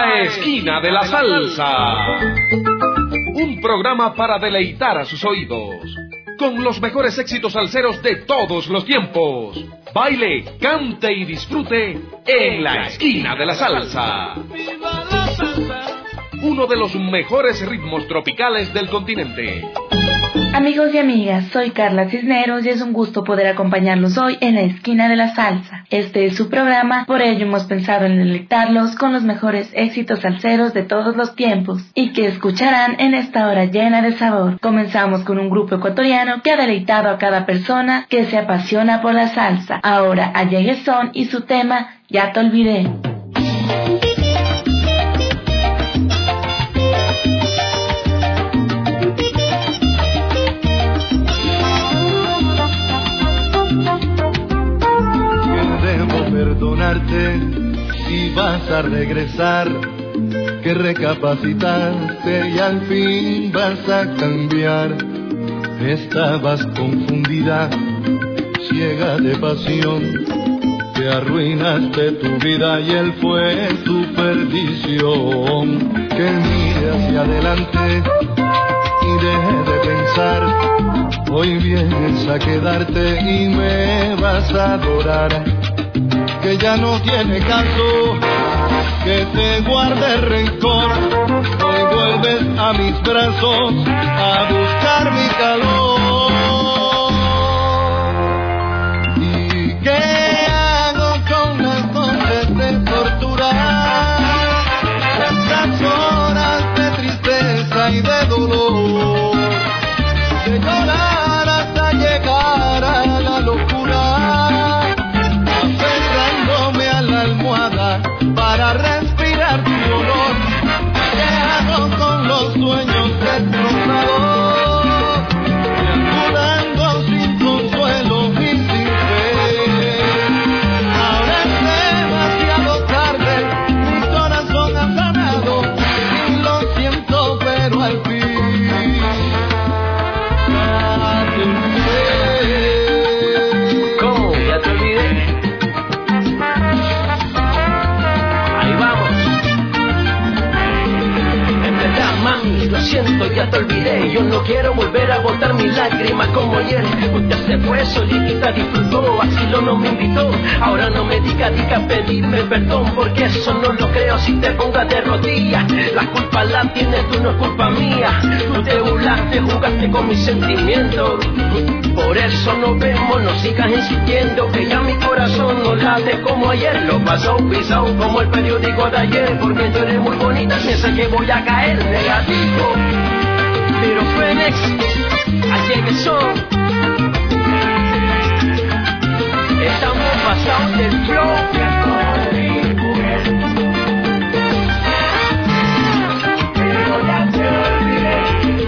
La Esquina de la Salsa. Un programa para deleitar a sus oídos, con los mejores éxitos salseros de todos los tiempos. Baile, cante y disfrute en La Esquina de la Salsa. Uno de los mejores ritmos tropicales del continente. Amigos y amigas, soy Carla Cisneros y es un gusto poder acompañarlos hoy en La Esquina de la Salsa. Este es su programa, por ello hemos pensado en deleitarlos con los mejores éxitos salseros de todos los tiempos y que escucharán en esta hora llena de sabor. Comenzamos con un grupo ecuatoriano que ha deleitado a cada persona que se apasiona por la salsa. Ahora allegue son y su tema Ya te olvidé. Perdonarte si vas a regresar, que recapacitaste y al fin vas a cambiar. Estabas confundida, ciega de pasión, te arruinaste tu vida y él fue tu perdición. Que mire hacia adelante y deje de pensar, hoy vienes a quedarte y me vas a adorar. Que ya no tiene caso que te guarde rencor, hoy vuelves a mis brazos a buscar mi calor. ¿Y qué hago con las noches de torturar, las horas de tristeza y de dolor, de llorar hasta llegar a la locura, para respirar tu olor? ¿Qué hago con los sueños destrozados, deambulando sin consuelo y sin fe? Ahora es demasiado tarde, mi corazón ha sanado y lo siento, pero al fin ya te olvidé. ¿Cómo? ¿Ya te olvidé? Lo siento, ya te olvidé. Yo no quiero volver a botar mis lágrimas como ayer. Usted se fue solita, disfrutó, así no me invitó. Ahora no me diga pedirme perdón, porque eso no lo creo si te pongas de rodillas. La culpa la tienes tú, no es culpa mía. Tú te burlaste, jugaste con mis sentimientos. Por eso nos vemos, no sigas insistiendo, que ya mi corazón no late como ayer. Lo pasó pisado como el periódico de ayer, porque tú eres muy bonita, piensa que voy a caer negativo. Pero Fénix, aquí que son, estamos pasados del flow. Pero ya te olvidé.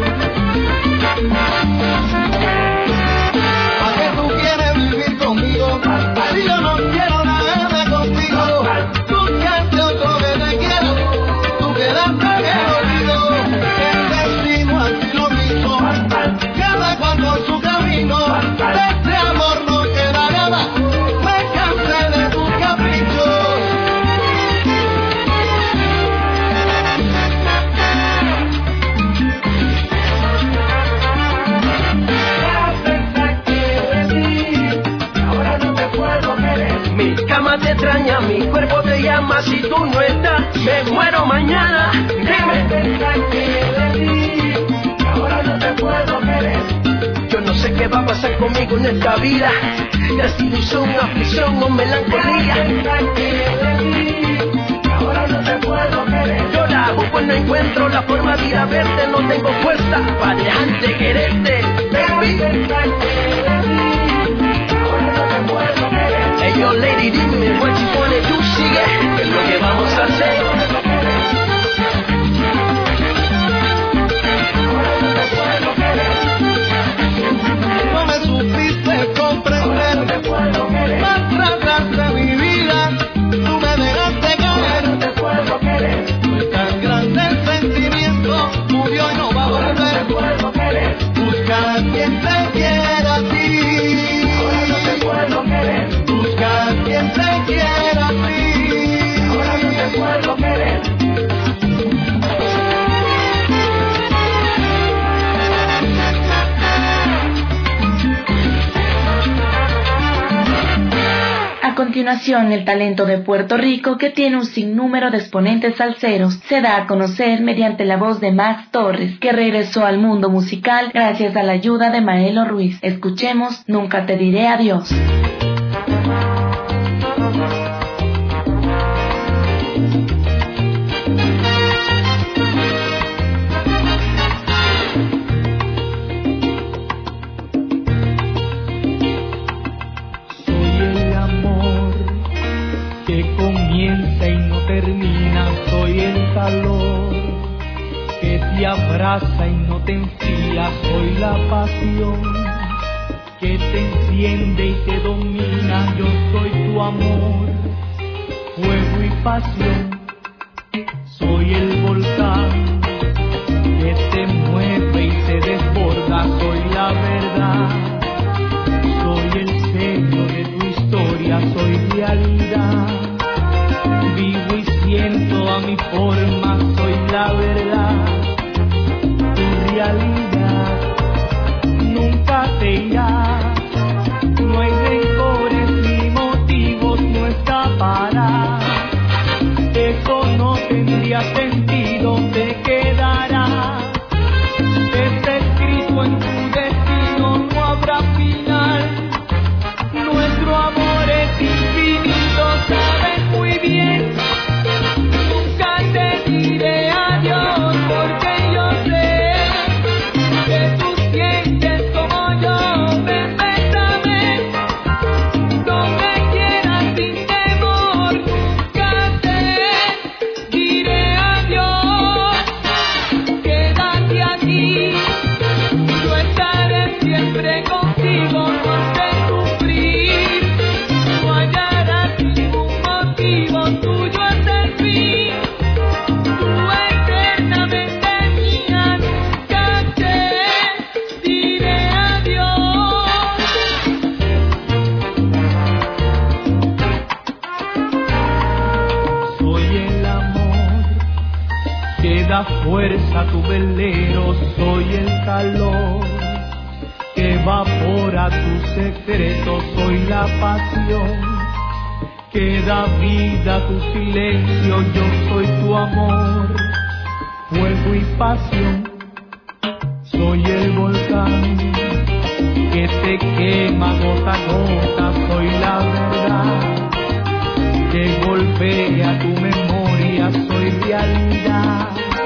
¿Para qué tú quieres vivir conmigo? Si yo no quiero nada contigo. Tú quedaste otro que te quiero, tú quedaste que lo olvido. El destino así lo quiso, cada cual por su camino. De este amor no queda nada, me cansé de tus caprichos. Mi cama te extraña, mi cuerpo te llama, si tú no estás, me muero mañana. Dime. Ahora no te puedo querer. Yo no sé qué va a pasar conmigo en esta vida, desilusión, aflicción o melancolía. Ahora no te puedo querer. Yo la hago pues no encuentro la forma de ir a verte, no tengo fuerza para dejar de quererte, baby. Hey yo lady, dime what you wanna do, sigue, ¿qué es lo que vamos a hacer? No me supiste comprender, maltrataste mi vida, tú me dejaste caer. Fue tan grande el sentimiento, murió y no va a volver. Busca a quien te quiera a ti. Busca a quien te quiera a ti. continuación, el talento de Puerto Rico, que tiene un sinnúmero de exponentes salseros, se da a conocer mediante la voz de Max Torres, que regresó al mundo musical gracias a la ayuda de Maelo Ruiz. Escuchemos Nunca te diré adiós. Soy el calor que te abraza y no te enfría, soy la pasión que te enciende y te domina, yo soy tu amor, fuego y pasión, soy el volcán que te mueve y te desborda, soy la verdad, soy el sello de tu historia, soy realidad. Vivo y siento a mi forma, soy la verdad, tu realidad, nunca te irás, no hay rencores ni motivos, no escaparás, eso no tendría sentido, te quedarás, está escrito en tu destino, no habrá final, nuestro amor es infinito, sabes muy bien. Fuerza tu velero, soy el calor que evapora tu secreto, soy la pasión que da vida a tu silencio, yo soy tu amor, fuego y pasión, soy el volcán que te quema gota a gota, soy la verdad que golpea tu memoria, soy realidad.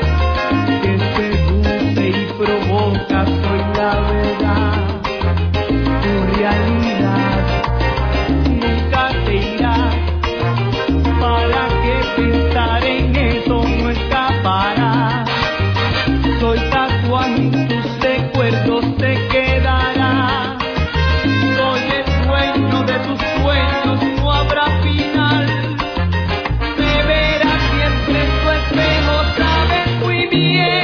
Provoca, soy la verdad, tu realidad, nunca te irás, para qué pensar en eso, no escaparás, soy tatuaje en tus recuerdos, te quedarás, soy el dueño de tus sueños, no habrá final, me verás siempre en tu espejo, sabes muy bien.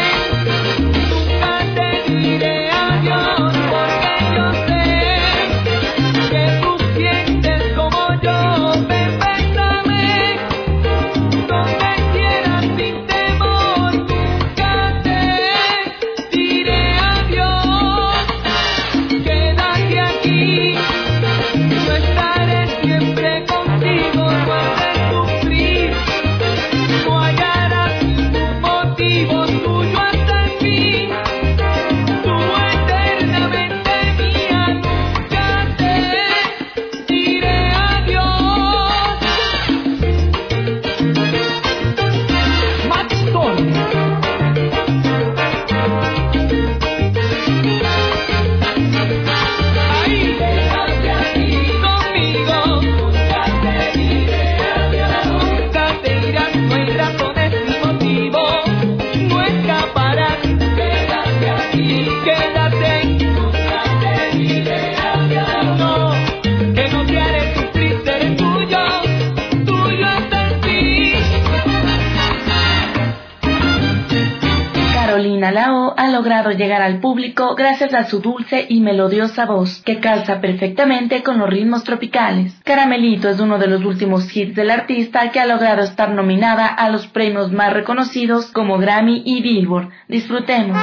Lao ha logrado llegar al público gracias a su dulce y melodiosa voz, que calza perfectamente con los ritmos tropicales. Caramelito es uno de los últimos hits del artista, que ha logrado estar nominada a los premios más reconocidos como Grammy y Billboard. Disfrutemos.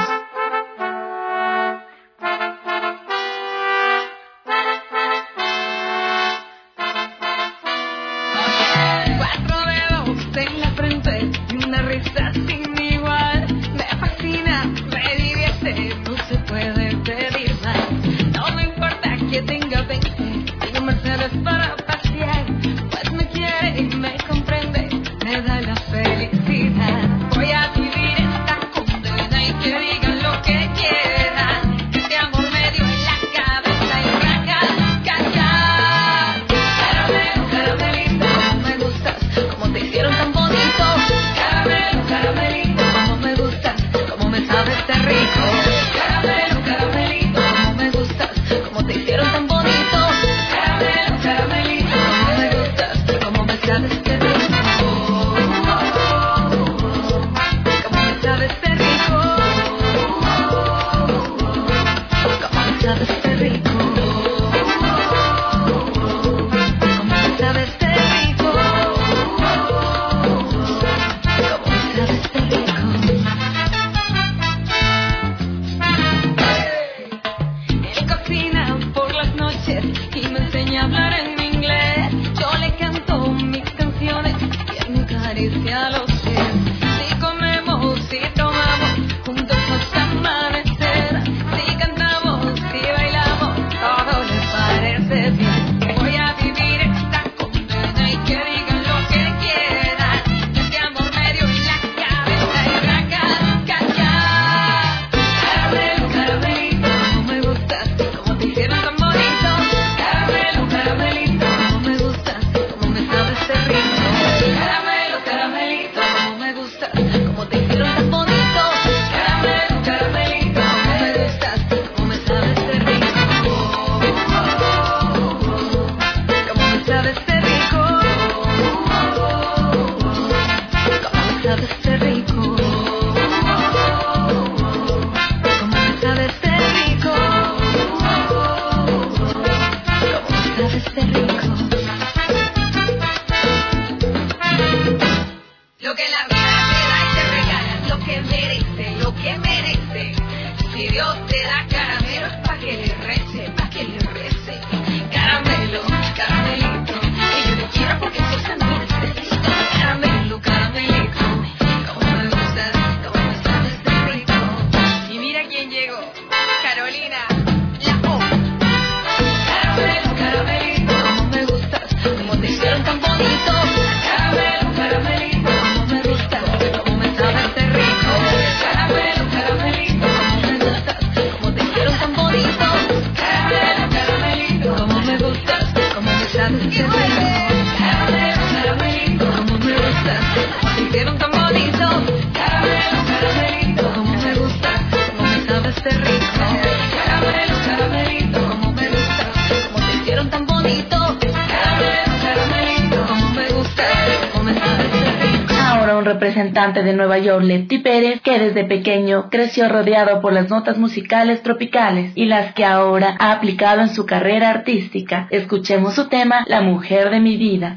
Representante de Nueva York, Lefty Pérez, que desde pequeño creció rodeado por las notas musicales tropicales y las que ahora ha aplicado en su carrera artística. Escuchemos su tema, La mujer de mi vida.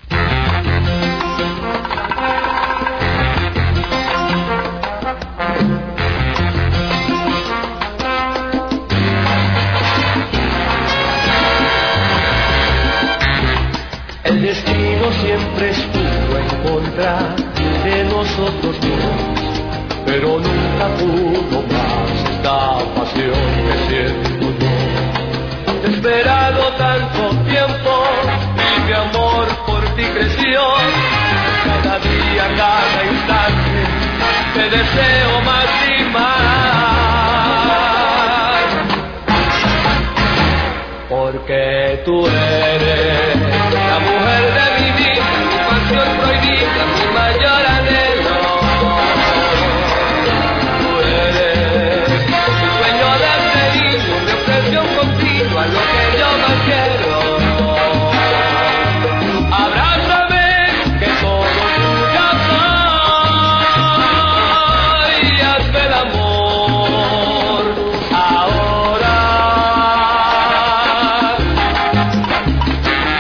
El destino siempre estuvo en contra de nosotros dos, pero nunca pudo más esta pasión que siento yo. Te he esperado tanto tiempo y mi amor por ti creció. Cada día, cada instante te deseo más y más, porque tú eres la mujer de mi vida, mi pasión prohibida, mi mayor anhelo. Tú eres mi sueño desde niño, mi obsesión continua, lo que yo más quiero. Abrázame, que todo tuyo soy, y hazme el amor ahora.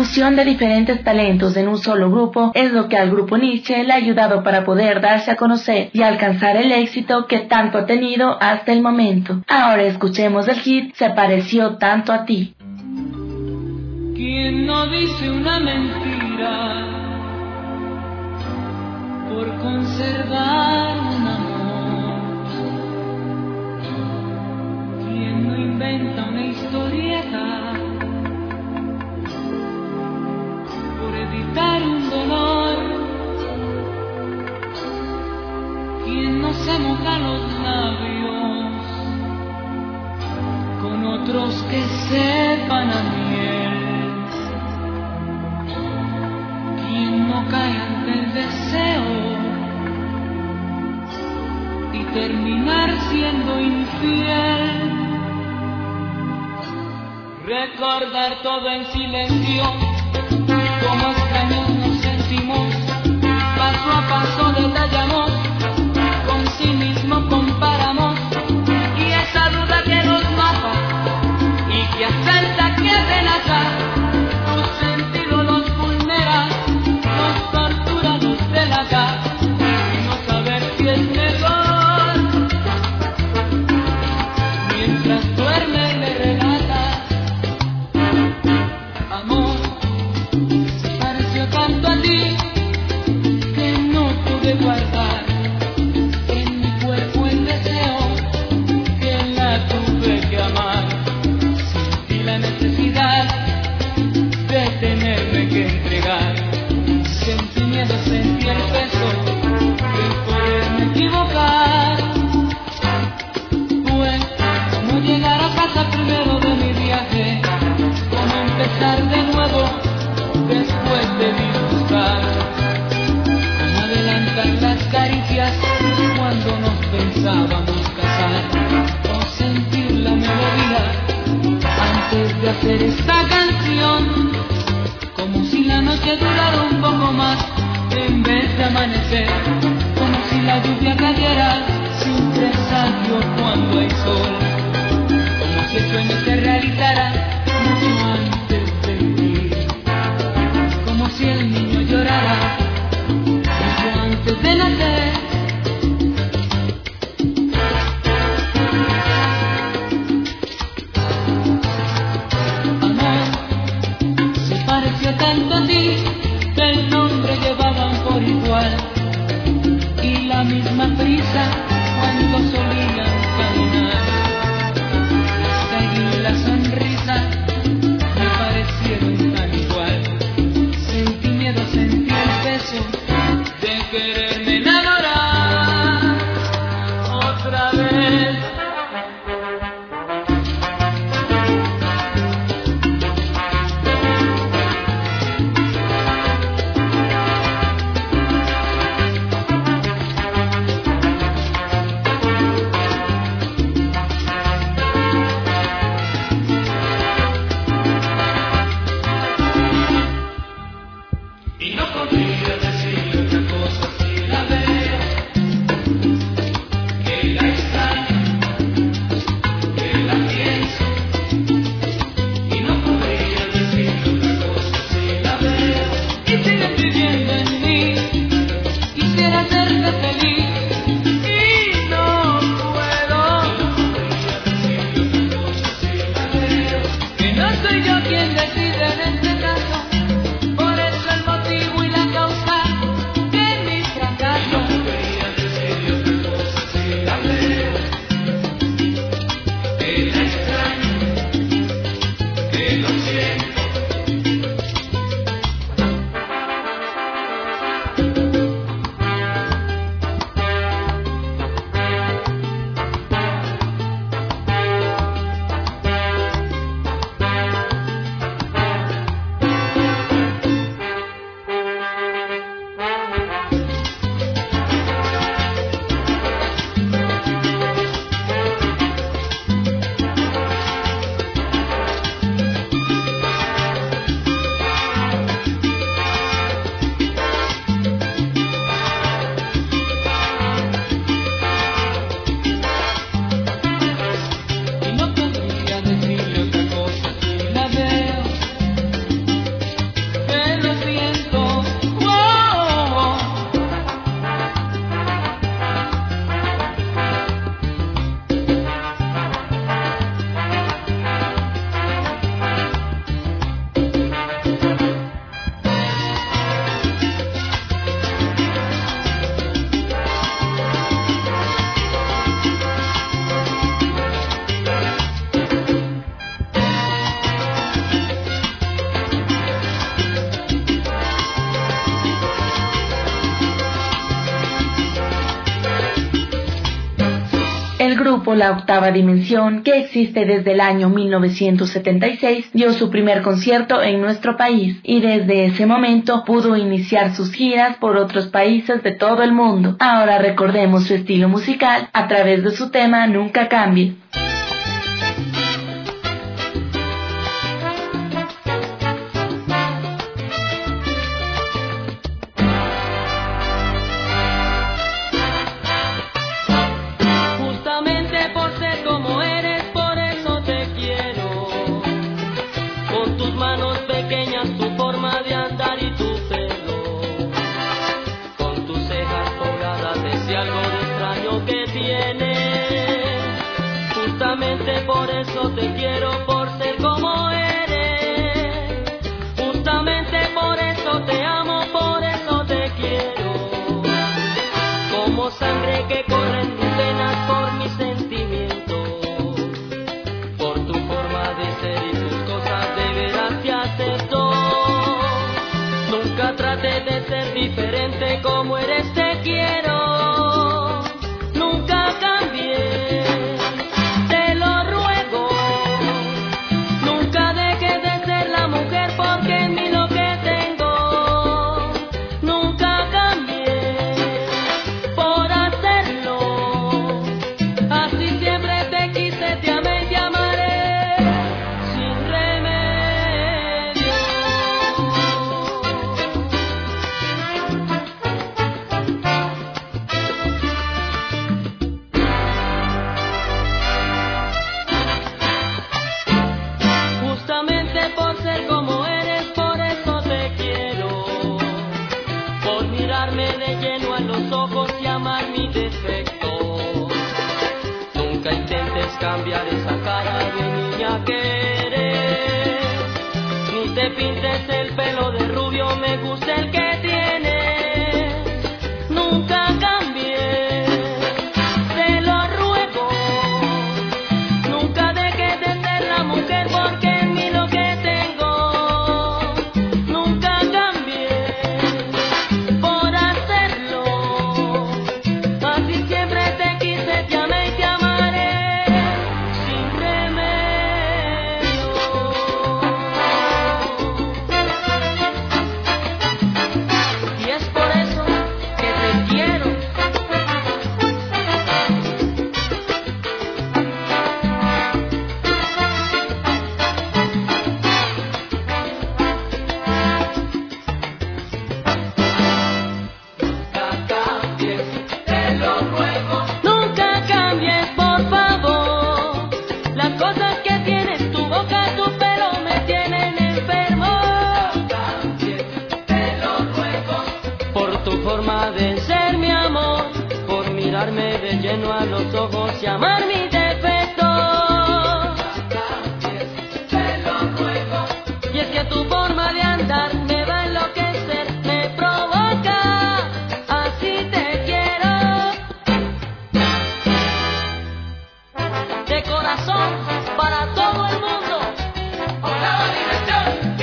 fusión de diferentes talentos en un solo grupo es lo que al grupo Nietzsche le ha ayudado para poder darse a conocer y alcanzar el éxito que tanto ha tenido hasta el momento. Ahora escuchemos el hit Se pareció tanto a ti. ¿Quién no dice una mentira por conservar un amor? ¿Quién no inventa una historieta por evitar un dolor? ¿Quién no se moja los labios con otros que sepan a miel? ¿Quién no cae ante el deseo y terminar siendo infiel? Recordar todo en silencio, como extraños nos sentimos, paso a paso detallamos, con sí mismo comparamos, y esa duda que nos mata y que asalta, que amenaza, tus sentidos los vulnera, nos tortura, nos delata, y no saber si es mejor. Mientras duerme le relata, amor, se pareció tanto a ti que no pude guardar en mi cuerpo el deseo que la tuve que amar. Sentí la necesidad de tenerme que entregar. Sentí miedo, sentí el peso de poderme equivocar. Fue como llegar a casa primero de mi viaje, como empezar de nuevo después de disgustar, como adelantar las caricias cuando nos pensábamos casar, o sentir la melodía antes de hacer esta canción, como si la noche durara un poco más en vez de amanecer, como si la lluvia cayera sin presagio cuando hay sol, como si el sueño se realizara mucho antes de vivir, como si el niño llorara mucho antes de nacer. Amor, se pareció tanto a ti que el nombre llevaban por igual, y la misma prisa El grupo La Octava Dimensión, que existe desde el año 1976, dio su primer concierto en nuestro país y desde ese momento pudo iniciar sus giras por otros países de todo el mundo. Ahora recordemos su estilo musical a través de su tema Nunca Cambie. Por eso te quiero, por ser como eres. Justamente por eso te amo, por eso te quiero. Como sangre que corre en tus venas por mis sentimientos. Por tu forma de ser y tus cosas de veras te acepto. Nunca trates de ser diferente, como eres te quiero. Nunca cambies. Cambiar esa cara de niña que eres. Ni te pintes el pelo de rubio, me gusta el que tienes. Nunca cambies, te lo ruego. Nunca dejes de ser la mujer, porque en mí lo que tengo. Nunca cambies por hacerlo. Así siempre te quise, te amé y te amaré. De lleno a los ojos y amar mis defectos. Te lo ruego. Y es que tu forma de andar me va a enloquecer, me provoca. Así te quiero. De corazón para todo el mundo. Octava Dimensión.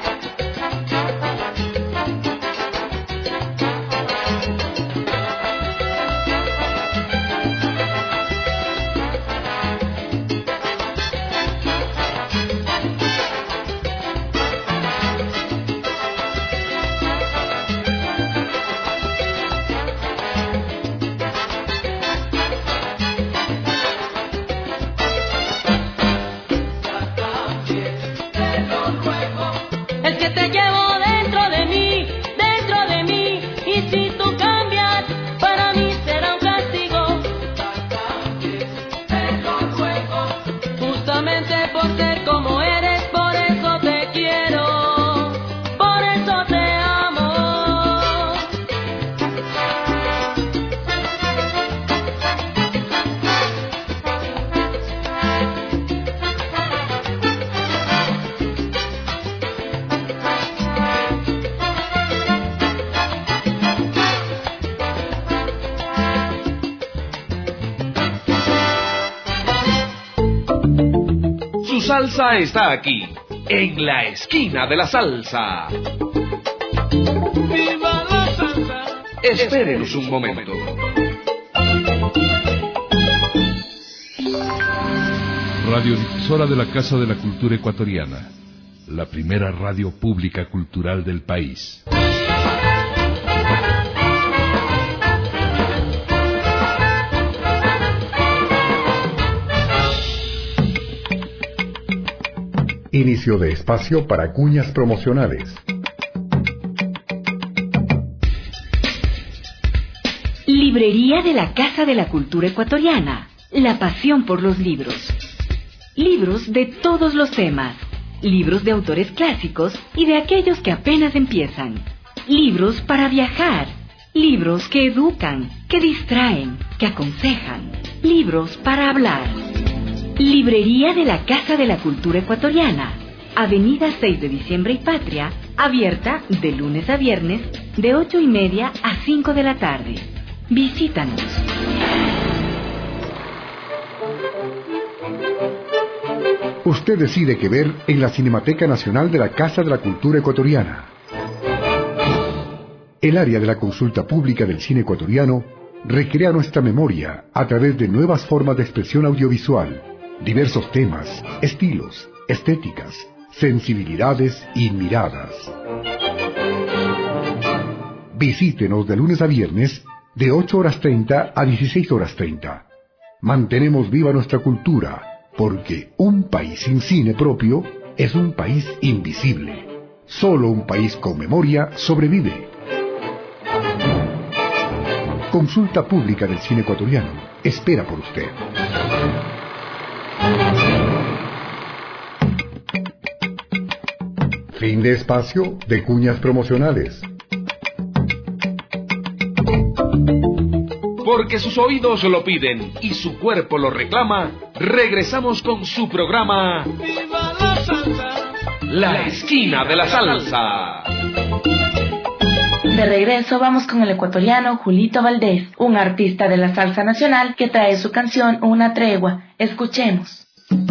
salsa está aquí, en la esquina de la salsa. ¡Viva la salsa! Espérenos un momento. Radiodifusora de la Casa de la Cultura Ecuatoriana, la primera radio pública cultural del país. Inicio de espacio para cuñas promocionales. Librería de la Casa de la Cultura Ecuatoriana. La pasión por los libros. Libros de todos los temas. Libros de autores clásicos y de aquellos que apenas empiezan. Libros para viajar. Libros que educan, que distraen, que aconsejan. Libros para hablar. Librería de la Casa de la Cultura Ecuatoriana. Avenida 6 de Diciembre y Patria, abierta de lunes a viernes, de 8:30 a 5 de la tarde. Visítanos. Usted decide qué ver en la Cinemateca Nacional de la Casa de la Cultura Ecuatoriana. El área de la consulta pública del cine ecuatoriano recrea nuestra memoria a través de nuevas formas de expresión audiovisual, diversos temas, estilos, estéticas, sensibilidades y miradas. Visítenos de lunes a viernes de 8:30 a 16:30. Mantenemos viva nuestra cultura, porque un país sin cine propio es un país invisible. Solo un país con memoria sobrevive. Consulta Pública del Cine Ecuatoriano espera por usted. Fin de espacio de cuñas promocionales. Porque sus oídos lo piden y su cuerpo lo reclama, regresamos con su programa ¡Viva la salsa! La Esquina de la Salsa. De regreso vamos con el ecuatoriano Julito Valdés, un artista de la salsa nacional que trae su canción Una Tregua. Escuchemos.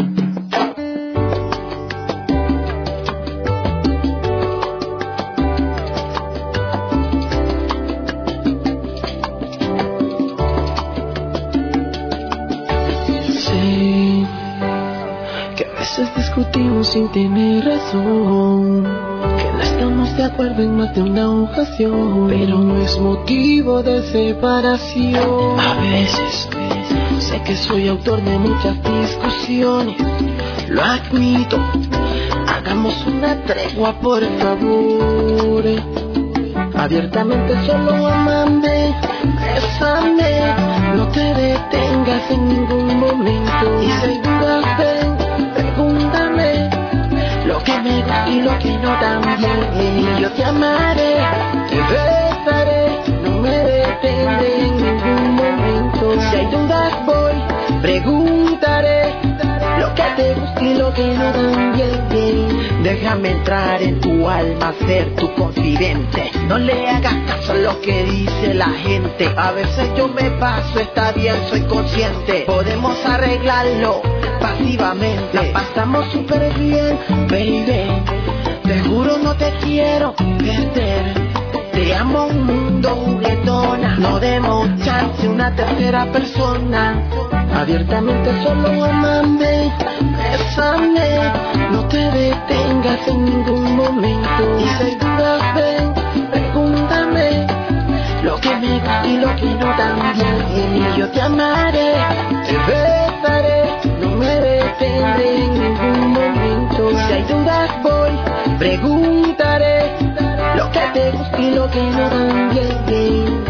Discutimos sin tener razón, que no estamos de acuerdo en más de una ocasión, pero no es motivo de separación. A veces sé que soy autor de muchas discusiones, lo admito. Hagamos una tregua, por favor. Abiertamente solo amame, bésame, no te detengas en ningún momento. Y si dudas, ven, pregúntame lo que me gusta y lo que no también. Y yo te amaré, te besaré, no me detendré en ningún momento. Si hay dudas voy, preguntaré lo que te gusta y lo que no también. Déjame entrar en tu alma, ser tu confidente. No le hagas caso a lo que dice la gente. A veces yo me paso, está bien, soy consciente. Podemos arreglarlo pasivamente. La pasamos súper bien, baby. Te juro no te quiero perder. Te amo un mundo juguetona. No demos chance a una tercera persona. Abiertamente solo amame, bésame, no te detengas en ningún momento. Y si dudas ven, pregúntame lo que me gusta y lo que no también. Y yo te amaré, te besaré, no me detendré en ningún momento. Si hay dudas voy, preguntaré lo que te gusta y lo que no también.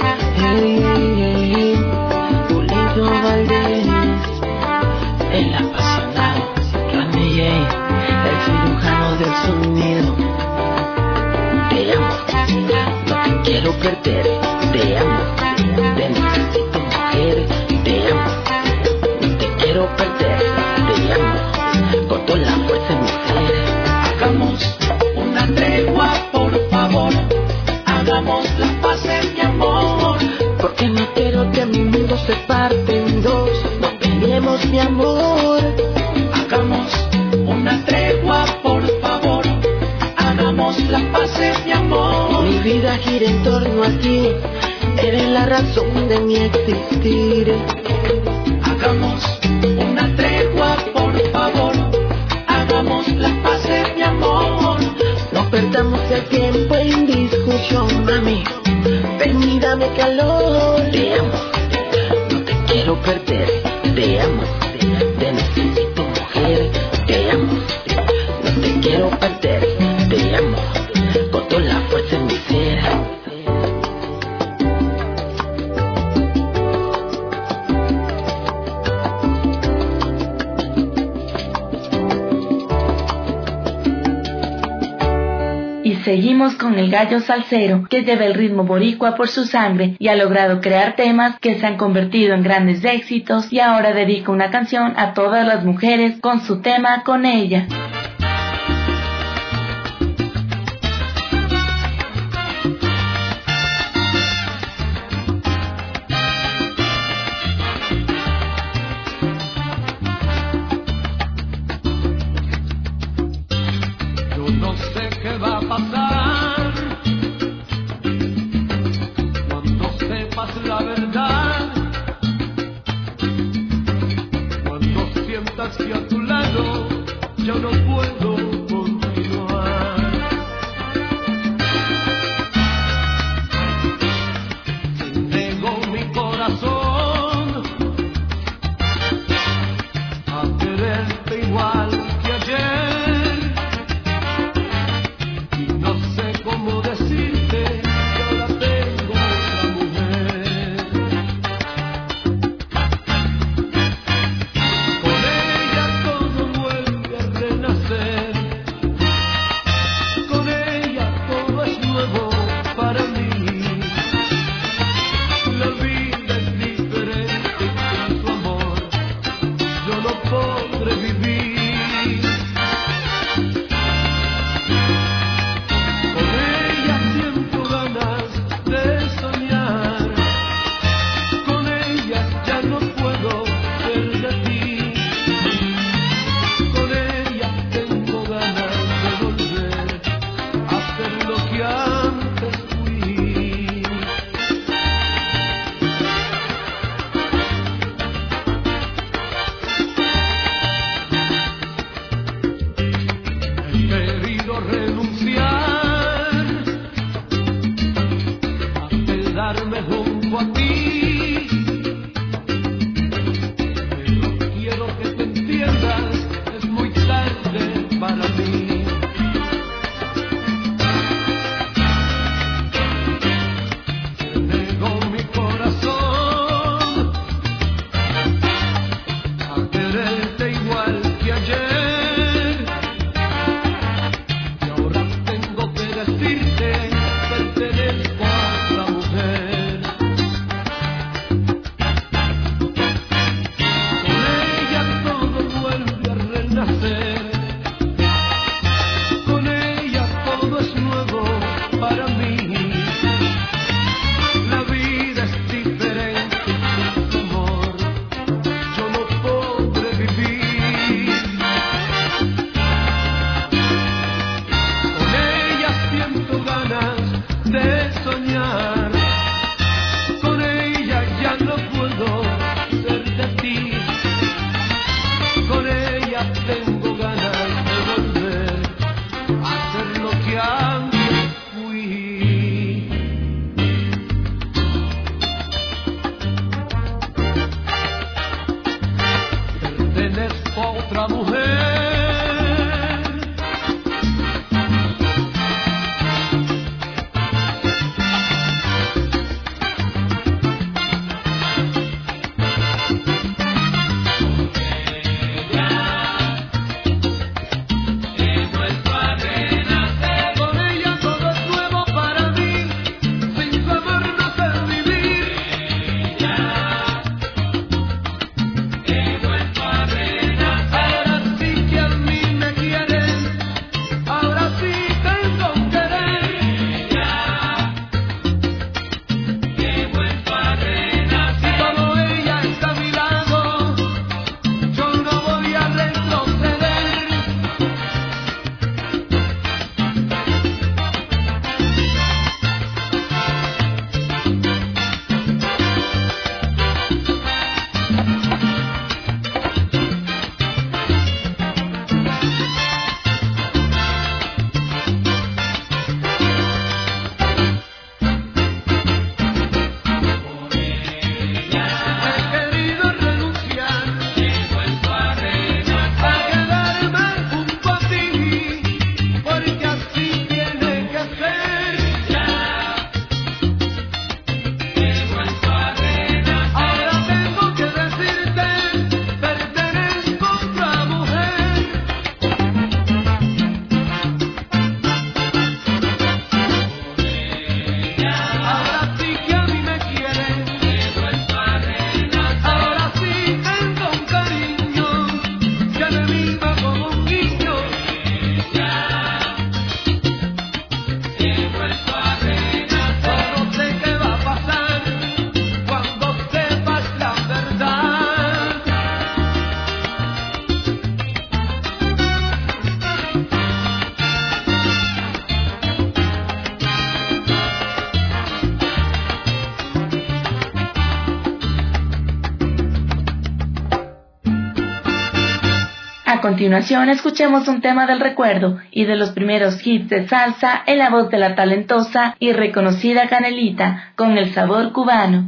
Julito Valdés, el apasionado Randy J, el cirujano del sonido. Te amo, no te quiero perder. Te amo, te necesito mujer. Te amo, no te quiero perder. Te amo, con toda la fuerza de mi ser. Hagamos una tregua, por favor. Hagamos las paces, mi amor. Porque no quiero que mi mundo se parte en dos. No peleemos, mi amor. Hagamos una tregua, por favor. Hagamos las paces, mi amor. Mi vida gira en torno a ti. Eres la razón de mi existir. Hagamos una tregua, por calor. Te amo, no te quiero perder. Te amo, te necesito, mujer. Te amo, no te quiero perder. Te amo, con toda la fuerza en mi ser. Seguimos con el gallo salsero, que lleva el ritmo boricua por su sangre y ha logrado crear temas que se han convertido en grandes éxitos, y ahora dedica una canción a todas las mujeres con su tema Con ella. Ahora A continuación, escuchemos un tema del recuerdo y de los primeros hits de salsa en la voz de la talentosa y reconocida Canelita, con el sabor cubano.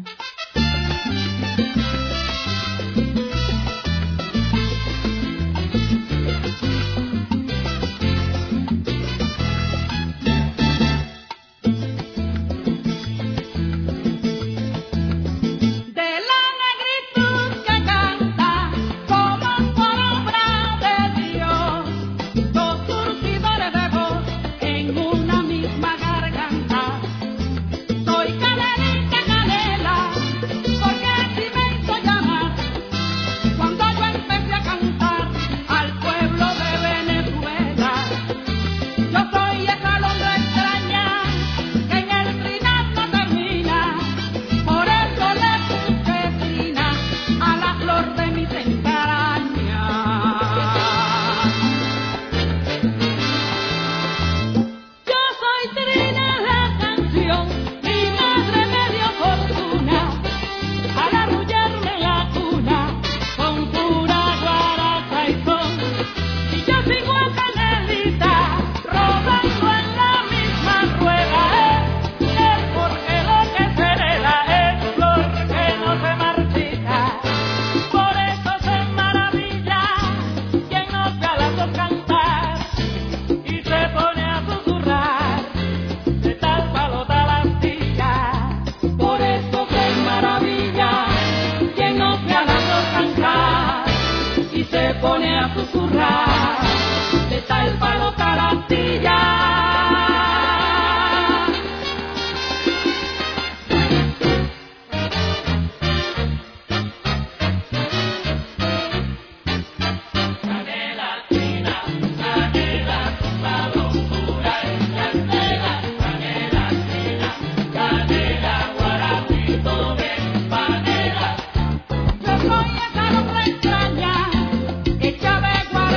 Echaba guarapo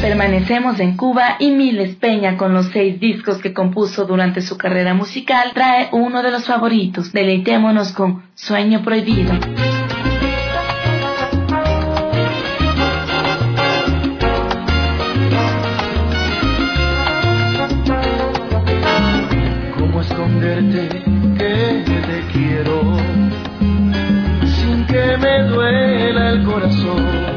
Permanecemos en Cuba y Miles Peña, con los 6 discos que compuso durante su carrera musical, trae uno de los favoritos. Deleitémonos con Sueño Prohibido. ¿Cómo esconderte que te quiero sin que me duela el corazón?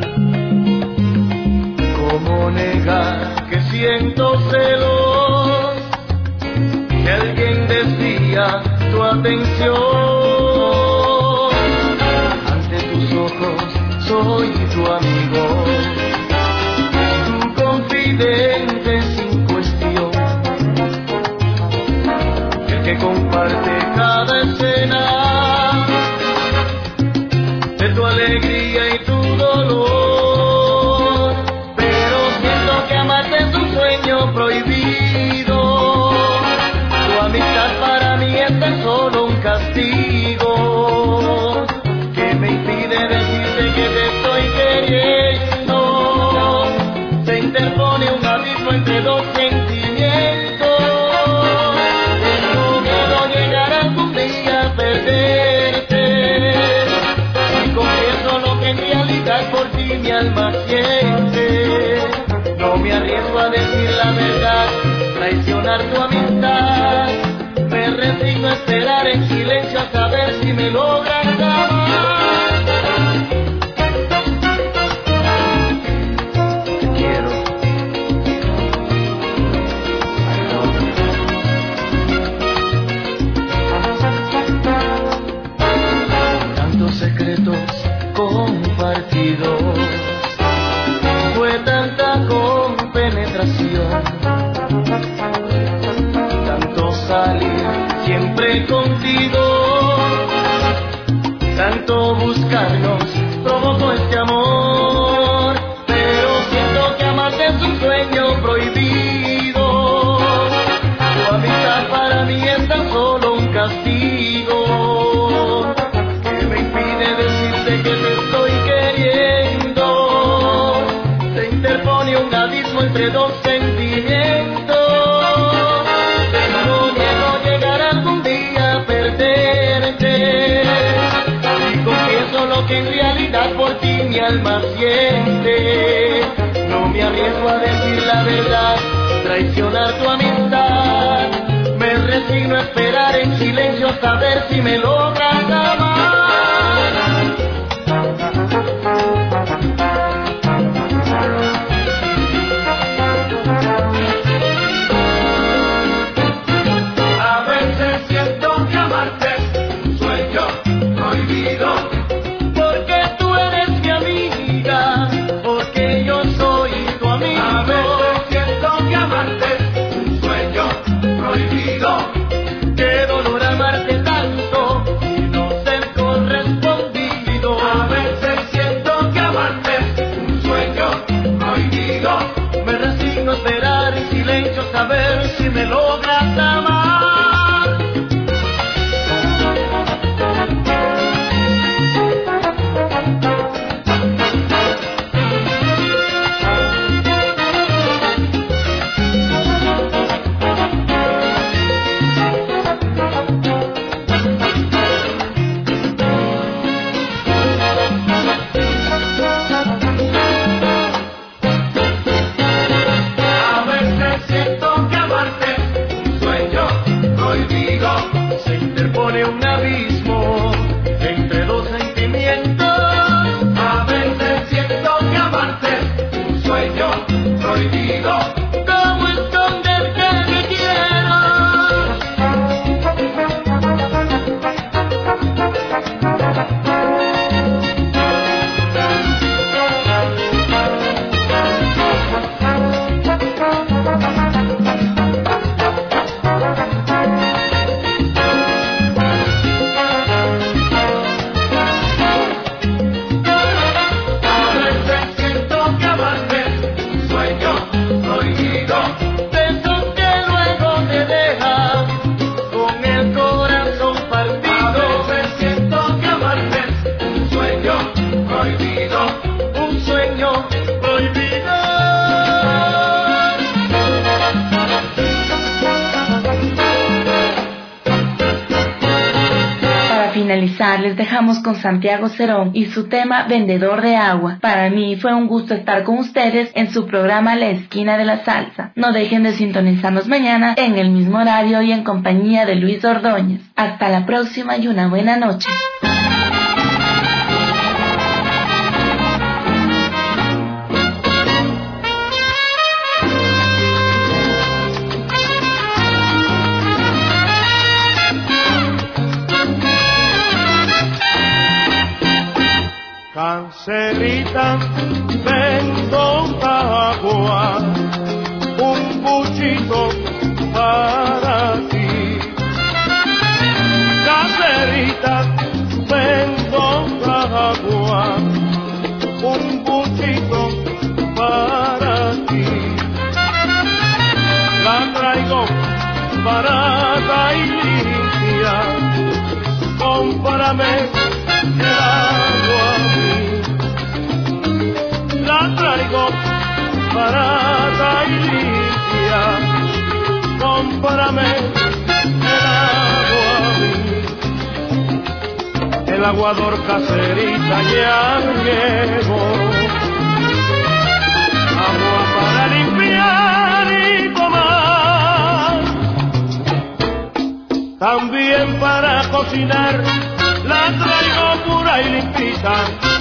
¿Cómo negar que siento celos, que alguien desvía tu atención? Ante tus ojos soy tu amigo, tu confidente sin cuestión, el que comparte cada escena de tu alegría y tu dolor. Prohibido, tu amistad para mí es tan solo un castigo que me impide decirte que te estoy queriendo. Se interpone un abismo entre dos sentimientos. Tengo miedo llegar algún día a perderte, y confieso lo que en realidad por ti mi alma siente. No me arriesgo a decir la verdad, traicionar tu amistad. Me resigno a esperar en silencio a saber si me logras amar. Te quiero. Tantos secretos compartidos, fue tanta compenetración, tanto salir siempre contigo, tanto buscarnos provocó este amor. Pero siento que amarte es un sueño prohibido, tu amistad para mí es tan solo un castigo que me impide decirte que te estoy queriendo. Se interpone un abismo entre dos sentimientos. Tengo miedo llegar algún día a perderte, y confieso lo que en realidad por ti mi alma siente. No me arriesgo a decir la verdad, traicionar tu amistad. Me resigno a esperar en silencio a saber si me logras amar. Qué dolor amarte tanto y no ser correspondido. A veces siento que amarte es un sueño prohibido. Me resigno a esperar en silencio saber si me logras amar. Se interpone un abismo entre dos sentimientos. A veces siento que amarte es un sueño prohibido. ¿Cómo esconder que te quiero? Un sueño prohibido. finalizar les dejamos con Santiago Cerón y su tema Vendedor de Agua. Para mí fue un gusto estar con ustedes en su programa La Esquina de la Salsa. No dejen de sintonizarnos mañana en el mismo horario y en compañía de Luis Ordóñez. Hasta la próxima y una buena noche. Caserita, vendo agua, un buchito para ti. Caserita, vendo agua, un buchito para ti. La traigo barata y limpia, cómprame el agua. La traigo barata y limpia, cómprame el agua. El aguador Caserita ya llegó, agua para limpiar y tomar, también para cocinar, la traigo pura y limpita.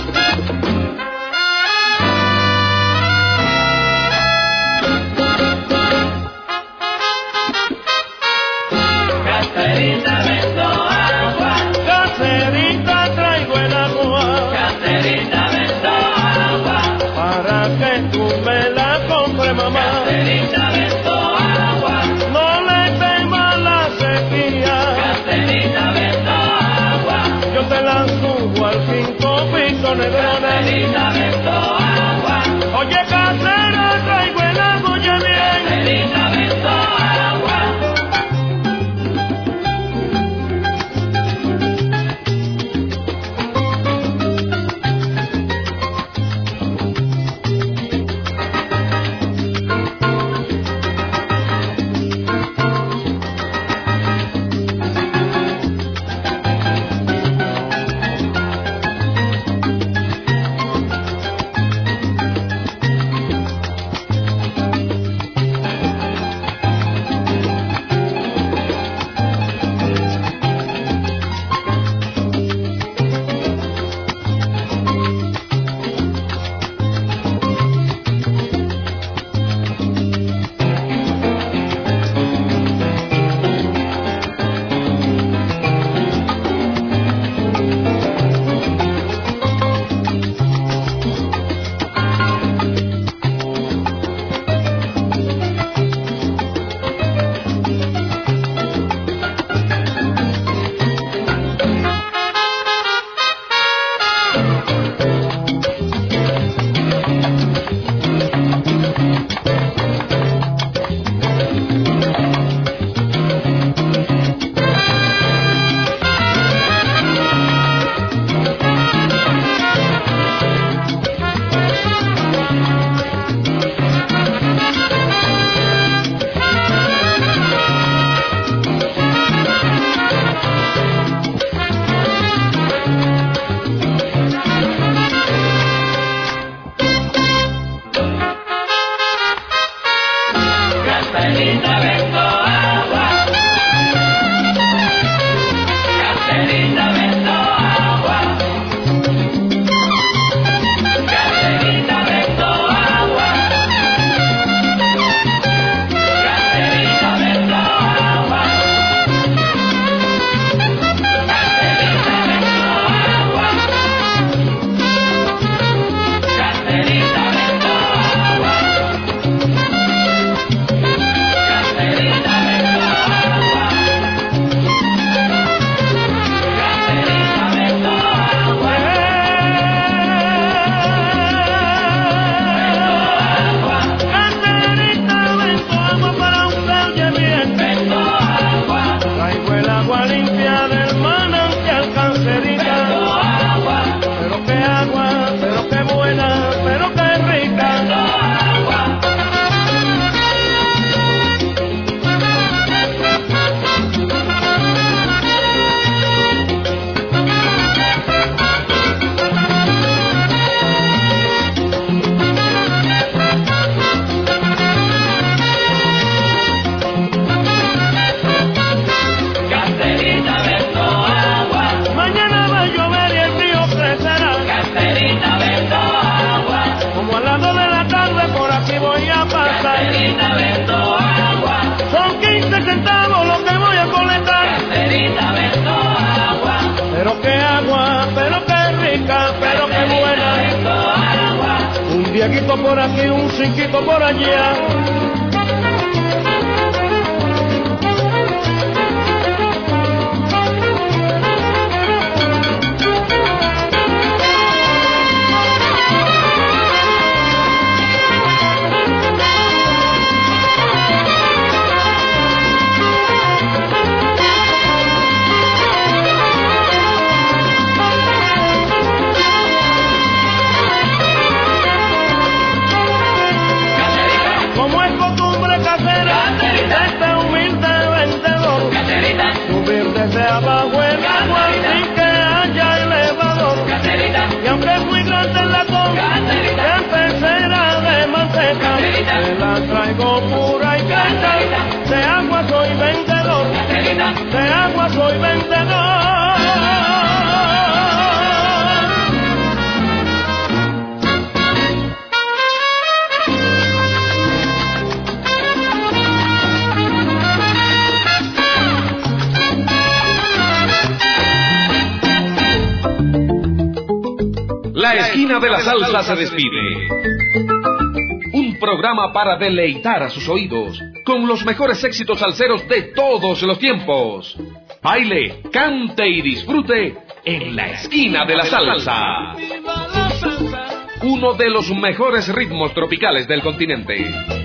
Caserita, vendo agua. Caserita, traigo el agua. Caserita, vendo agua. Para que tú me la compres, mamá. Caserita, vendo agua. No le temas la sequía. Caserita, vendo agua. Yo te la subo al 5 piso, negrona. Caserita, vendo agua. Oye, casera, traigo el agua ya bien. Caserita, vendo agua. voy a pasar. Caserita, vendo agua. Son 15 centavos lo que voy a colectar. Caserita, vendo agua. Pero qué agua, pero qué rica, pero qué buena. Vendo agua. Un dieguito por aquí, un cinquito por allá. Desde abajo el agua sin que haya elevador. Y aunque es muy grande el latón, en pecera de manteca, se la traigo pura y clara. De agua soy vendedor, de agua soy vendedor. La esquina de la salsa se despide. Un programa para deleitar a sus oídos con los mejores éxitos salseros de todos los tiempos. Baile, cante y disfrute en la esquina de la salsa. Uno de los mejores ritmos tropicales del continente.